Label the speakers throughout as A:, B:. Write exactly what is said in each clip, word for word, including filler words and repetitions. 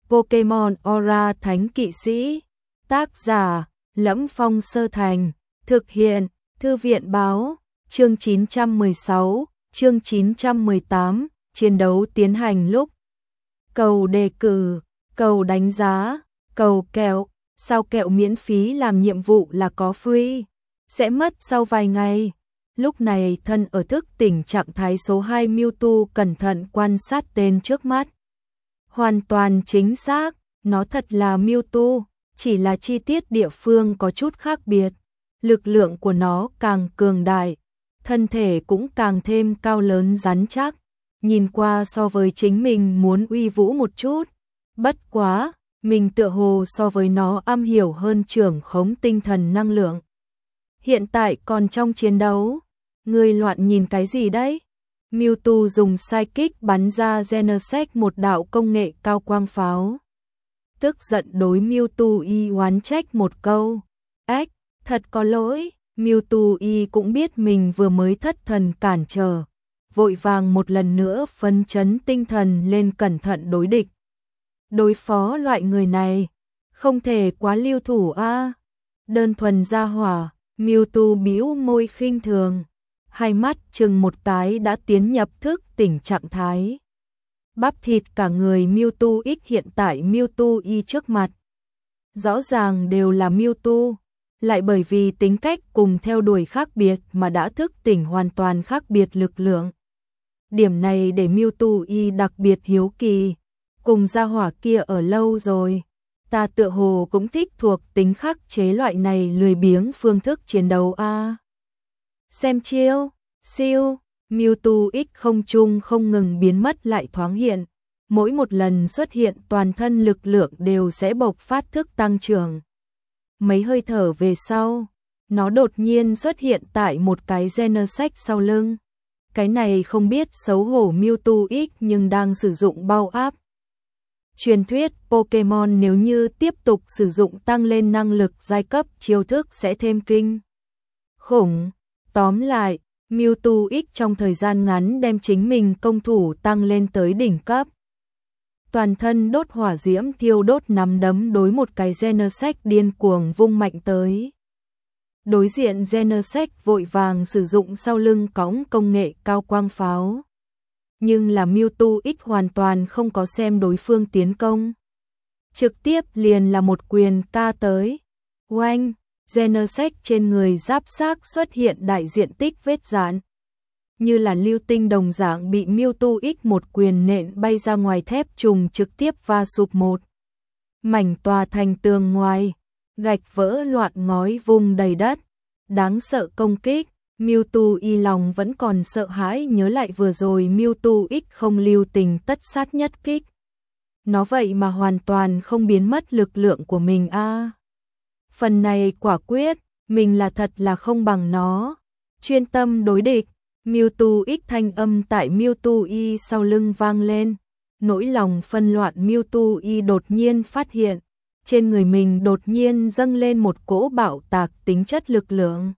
A: Pokemon Aura Thánh Kỵ Sĩ. Tác giả: Lẫm Phong Sơ Thành. Thực hiện: Thư viện báo. Chương chín trăm mười sáu, chương chín trăm mười tám, chiến đấu tiến hành lúc. Cầu đề cử, cầu đánh giá, cầu kẹo. Sao kẹo miễn phí làm nhiệm vụ là có free, sẽ mất sau vài ngày. Lúc này thân ở thức tỉnh trạng thái số hai, Mewtwo cẩn thận quan sát tên trước mắt. Hoàn toàn chính xác, nó thật là Mewtwo, chỉ là chi tiết địa phương có chút khác biệt. Lực lượng của nó càng cường đại, thân thể cũng càng thêm cao lớn rắn chắc, nhìn qua so với chính mình muốn uy vũ một chút. Bất quá, mình tựa hồ so với nó am hiểu hơn trưởng khống tinh thần năng lượng. Hiện tại còn trong chiến đấu, người loạn nhìn cái gì đấy? Mewtwo dùng Psychic bắn ra Genesect, một đạo công nghệ cao quang pháo. Tức giận đối Mewtwo y oán trách một câu. Ếch, thật có lỗi. Mewtwo y cũng biết mình vừa mới thất thần cản trở, vội vàng một lần nữa phấn chấn tinh thần lên cẩn thận đối địch. Đối phó loại người này, không thể quá lưu thủ a. À. Đơn thuần ra hỏa, Mewtwo bĩu môi khinh thường, hai mắt chừng một cái đã tiến nhập thức tỉnh trạng thái. Bắp thịt cả người Mewtwo X hiện tại Mewtwo Y trước mặt, rõ ràng đều là Mewtwo, lại bởi vì tính cách cùng theo đuổi khác biệt mà đã thức tỉnh hoàn toàn khác biệt lực lượng. Điểm này để Mewtwo Y đặc biệt hiếu kỳ, cùng gia hỏa kia ở lâu rồi, ta tựa hồ cũng thích thuộc tính khắc chế loại này lười biếng phương thức chiến đấu a. À. Xem chiêu, siêu, Mewtwo X không trung không ngừng biến mất lại thoáng hiện, mỗi một lần xuất hiện toàn thân lực lượng đều sẽ bộc phát thức tăng trưởng. Mấy hơi thở về sau, nó đột nhiên xuất hiện tại một cái Genesect sau lưng. Cái này không biết xấu hổ Mewtwo X nhưng đang sử dụng bao áp. Truyền thuyết Pokemon nếu như tiếp tục sử dụng tăng lên năng lực giai cấp, chiêu thức sẽ thêm kinh khủng. Tóm lại, Mewtwo X trong thời gian ngắn đem chính mình công thủ tăng lên tới đỉnh cấp. Toàn thân đốt hỏa diễm thiêu đốt, nắm đấm đối một cái Genesect điên cuồng vung mạnh tới. Đối diện Genesect vội vàng sử dụng sau lưng cõng công nghệ cao quang pháo. Nhưng là Mewtwo X hoàn toàn không có xem đối phương tiến công. Trực tiếp liền là một quyền ca tới. Oanh, Genesect trên người giáp xác xuất hiện đại diện tích vết rạn. Như là lưu tinh đồng dạng bị Mewtwo X một quyền nện bay ra ngoài, thép trùng trực tiếp va sụp một mảnh tòa thành tường ngoài, gạch vỡ loạn ngói vung đầy đất. Đáng sợ công kích, Mewtwo Y lòng vẫn còn sợ hãi nhớ lại vừa rồi Mewtwo X không lưu tình tất sát nhất kích. Nó vậy mà hoàn toàn không biến mất lực lượng của mình a. À. Phần này quả quyết, mình là thật là không bằng nó. Chuyên tâm đối địch, Mewtwo X thanh âm tại Mewtwo Y sau lưng vang lên. Nỗi lòng phân loạn Mewtwo Y đột nhiên phát hiện, trên người mình đột nhiên dâng lên một cỗ bạo tạc tính chất lực lượng.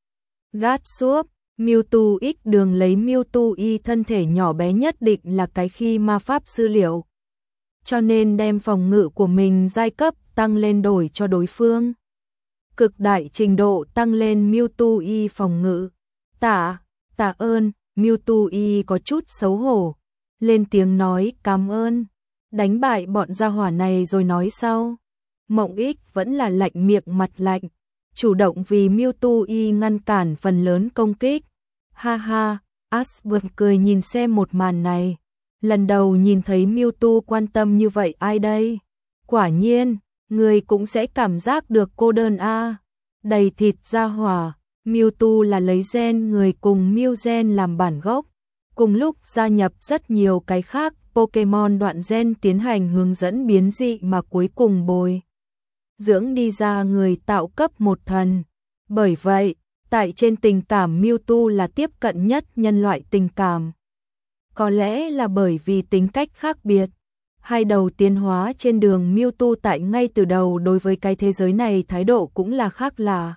A: Gát suốt, Mewtwo X đường lấy Mewtwo Y thân thể nhỏ bé nhất định là cái khi ma pháp sư liệu. Cho nên đem phòng ngự của mình giai cấp tăng lên đổi cho đối phương. Cực đại trình độ tăng lên Mewtwo Y phòng ngự. Tạ, tạ ơn, Mewtwo Y có chút xấu hổ. Lên tiếng nói cảm ơn. Đánh bại bọn gia hỏa này rồi nói sau. Mộng X vẫn là lạnh miệng mặt lạnh, chủ động vì Mewtwo Y ngăn cản phần lớn công kích. Ha ha, Ashburn cười nhìn xem một màn này. Lần đầu nhìn thấy Mewtwo quan tâm như vậy ai đây? Quả nhiên, người cũng sẽ cảm giác được cô đơn a. À. Đầy thịt gia hỏa, Mewtwo là lấy gen người cùng Mew gen làm bản gốc. Cùng lúc gia nhập rất nhiều cái khác Pokemon đoạn gen tiến hành hướng dẫn biến dị mà cuối cùng bồi dưỡng đi ra người tạo cấp một thần. Bởi vậy, tại trên tình cảm Mewtwo là tiếp cận nhất nhân loại tình cảm. Có lẽ là bởi vì tính cách khác biệt, hai đầu tiến hóa trên đường Mewtwo tại ngay từ đầu đối với cái thế giới này thái độ cũng là khác lạ.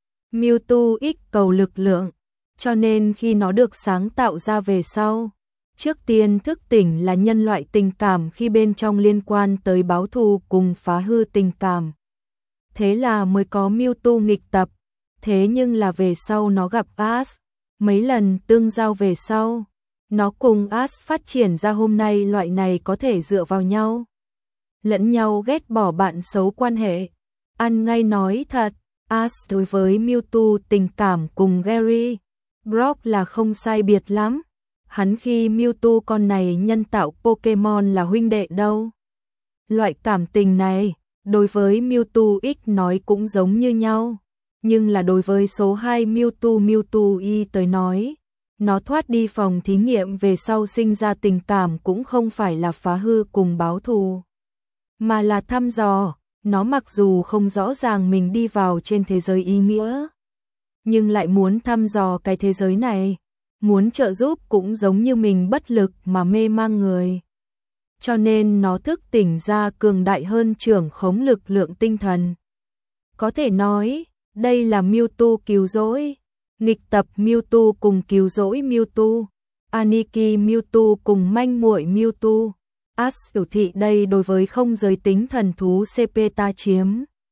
A: Mewtwo X cầu lực lượng, cho nên khi nó được sáng tạo ra về sau, Trước tiên thức tỉnh là nhân loại tình cảm khi bên trong liên quan tới báo thù cùng phá hư tình cảm. Thế là mới có Mewtwo nghịch tập, thế nhưng là về sau nó gặp Ash, mấy lần tương giao về sau, nó cùng Ash phát triển ra hôm nay loại này có thể dựa vào nhau, lẫn nhau ghét bỏ bạn xấu quan hệ. Ăn ngay nói thật, Ash đối với Mewtwo tình cảm cùng Gary, Brock là không sai biệt lắm. Hắn khi Mewtwo con này nhân tạo Pokemon là huynh đệ đâu. Loại cảm tình này, đối với Mewtwo X nói cũng giống như nhau, nhưng là đối với số hai Mewtwo Mewtwo Y tới nói, nó thoát đi phòng thí nghiệm về sau sinh ra tình cảm cũng không phải là phá hư cùng báo thù, mà là thăm dò. Nó mặc dù không rõ ràng mình đi vào trên thế giới ý nghĩa, nhưng lại muốn thăm dò cái thế giới này, muốn trợ giúp cũng giống như mình bất lực mà mê mang người. Cho nên nó thức tỉnh ra cường đại hơn trưởng khống lực lượng tinh thần. Có thể nói, đây là Mewtwo cứu rỗi, nghịch tập Mewtwo cùng cứu rỗi Mewtwo, Aniki Mewtwo cùng manh muội Mewtwo. Ash biểu thị đây đối với không giới tính thần thú xê pê ta chiếm.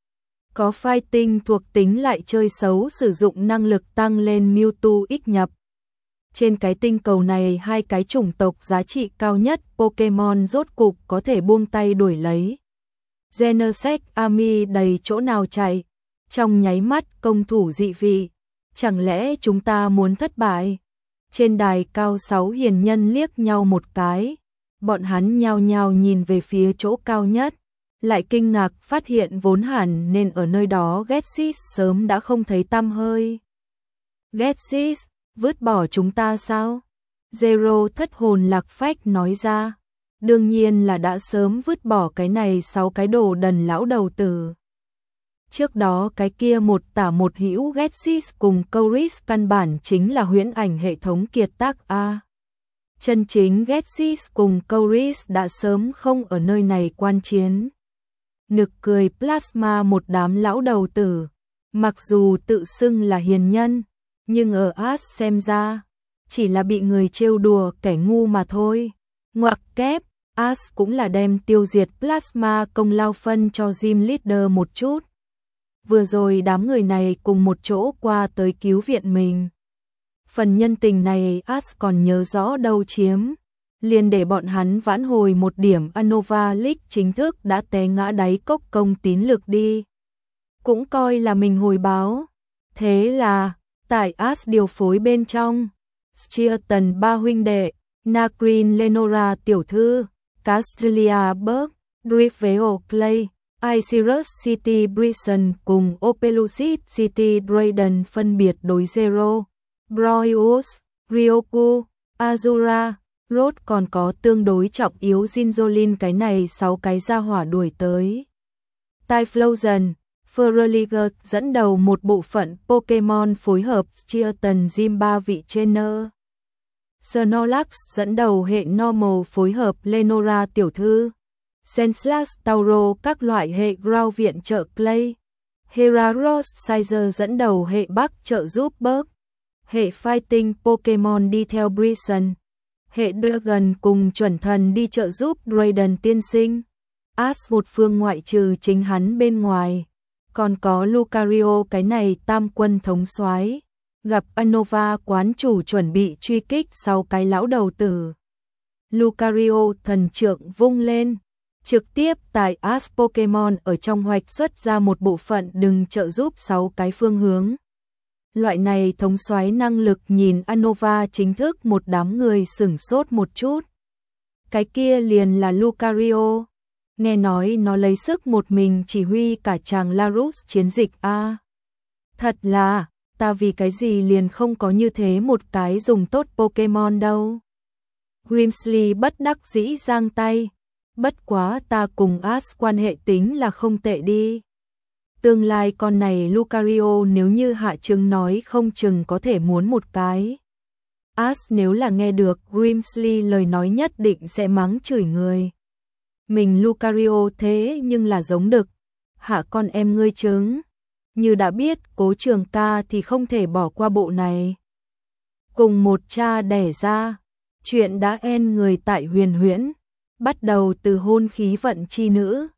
A: Có fighting thuộc tính lại chơi xấu sử dụng năng lực tăng lên Mewtwo X nhập. Trên cái tinh cầu này hai cái chủng tộc giá trị cao nhất Pokemon rốt cục có thể buông tay đuổi lấy. Genesect Army đầy chỗ nào chạy, trong nháy mắt công thủ dị vị, chẳng lẽ chúng ta muốn thất bại? Trên đài cao sáu hiền nhân liếc nhau một cái, bọn hắn nhao nhao nhìn về phía chỗ cao nhất, lại kinh ngạc phát hiện vốn hẳn nên ở nơi đó Ghetsis sớm đã không thấy tăm hơi. Ghetsis, vứt bỏ chúng ta sao? Zero thất hồn lạc phách nói ra, đương nhiên là đã sớm vứt bỏ cái này sáu cái đồ đần lão đầu tử. Trước đó cái kia một tả một hữu Ghetsis cùng Couris căn bản chính là huyễn ảnh hệ thống kiệt tác A. Chân chính Ghetsis cùng Couris đã sớm không ở nơi này quan chiến. Nực cười Plasma một đám lão đầu tử, mặc dù tự xưng là hiền nhân, nhưng ở Ash xem ra, chỉ là bị người trêu đùa kẻ ngu mà thôi. Ngoặc kép, Ash cũng là đem tiêu diệt Plasma công lao phân cho Gym Leader một chút. Vừa rồi đám người này cùng một chỗ qua tới cứu viện mình. Phần nhân tình này Ash còn nhớ rõ đâu chiếm, liền để bọn hắn vãn hồi một điểm Unova League chính thức đã té ngã đáy cốc công tín lực đi. Cũng coi là mình hồi báo. Thế là, tại Ash điều phối bên trong, Steelton ba huynh đệ, Nagrin Lenora tiểu thư, Castelia Burke, Drifveo Clay, Icarus City Brison cùng Opelucid City Drayden phân biệt đối Zero, Broyus, Ryoku, Azura, Rod còn có tương đối trọng yếu Zinzolin cái này sáu cái gia hỏa đuổi tới. Typhlosion, Feraligatr dẫn đầu một bộ phận Pokemon phối hợp Steelton Gym ba vị trainer. Snorlax dẫn đầu hệ Normal phối hợp Lenora tiểu thư. Senslash Tauro các loại hệ Ground viện trợ Clay. Heraros Sizer dẫn đầu hệ Bắc trợ giúp Burke. Hệ Fighting Pokemon đi theo Brison. Hệ Dragon cùng chuẩn thần đi trợ giúp Drayden tiên sinh. Ash một phương ngoại trừ chính hắn bên ngoài, còn có Lucario cái này tam quân thống soái, gặp Unova quán chủ chuẩn bị truy kích sau cái lão đầu tử. Lucario thần trượng vung lên, trực tiếp tại Ash Pokemon ở trong hoạch xuất ra một bộ phận đừng trợ giúp sáu cái phương hướng. Loại này thống soái năng lực nhìn Unova chính thức một đám người sửng sốt một chút. Cái kia liền là Lucario. Nghe nói nó lấy sức một mình chỉ huy cả chàng Larus chiến dịch a. Thật là, ta vì cái gì liền không có như thế một cái dùng tốt Pokemon đâu. Grimsley bất đắc dĩ giang tay. Bất quá ta cùng Ash quan hệ tính là không tệ đi. Tương lai con này Lucario nếu như hạ trứng nói không chừng có thể muốn một cái. Ash nếu là nghe được Grimsley lời nói nhất định sẽ mắng chửi người. Mình Lucario thế nhưng là giống đực. Hạ con em ngươi trứng. Như đã biết Cố Trường Ca thì không thể bỏ qua bộ này. Cùng một cha đẻ ra, Chuyện đã end người tại Huyền Huyễn, bắt đầu từ hôn khí vận chi nữ.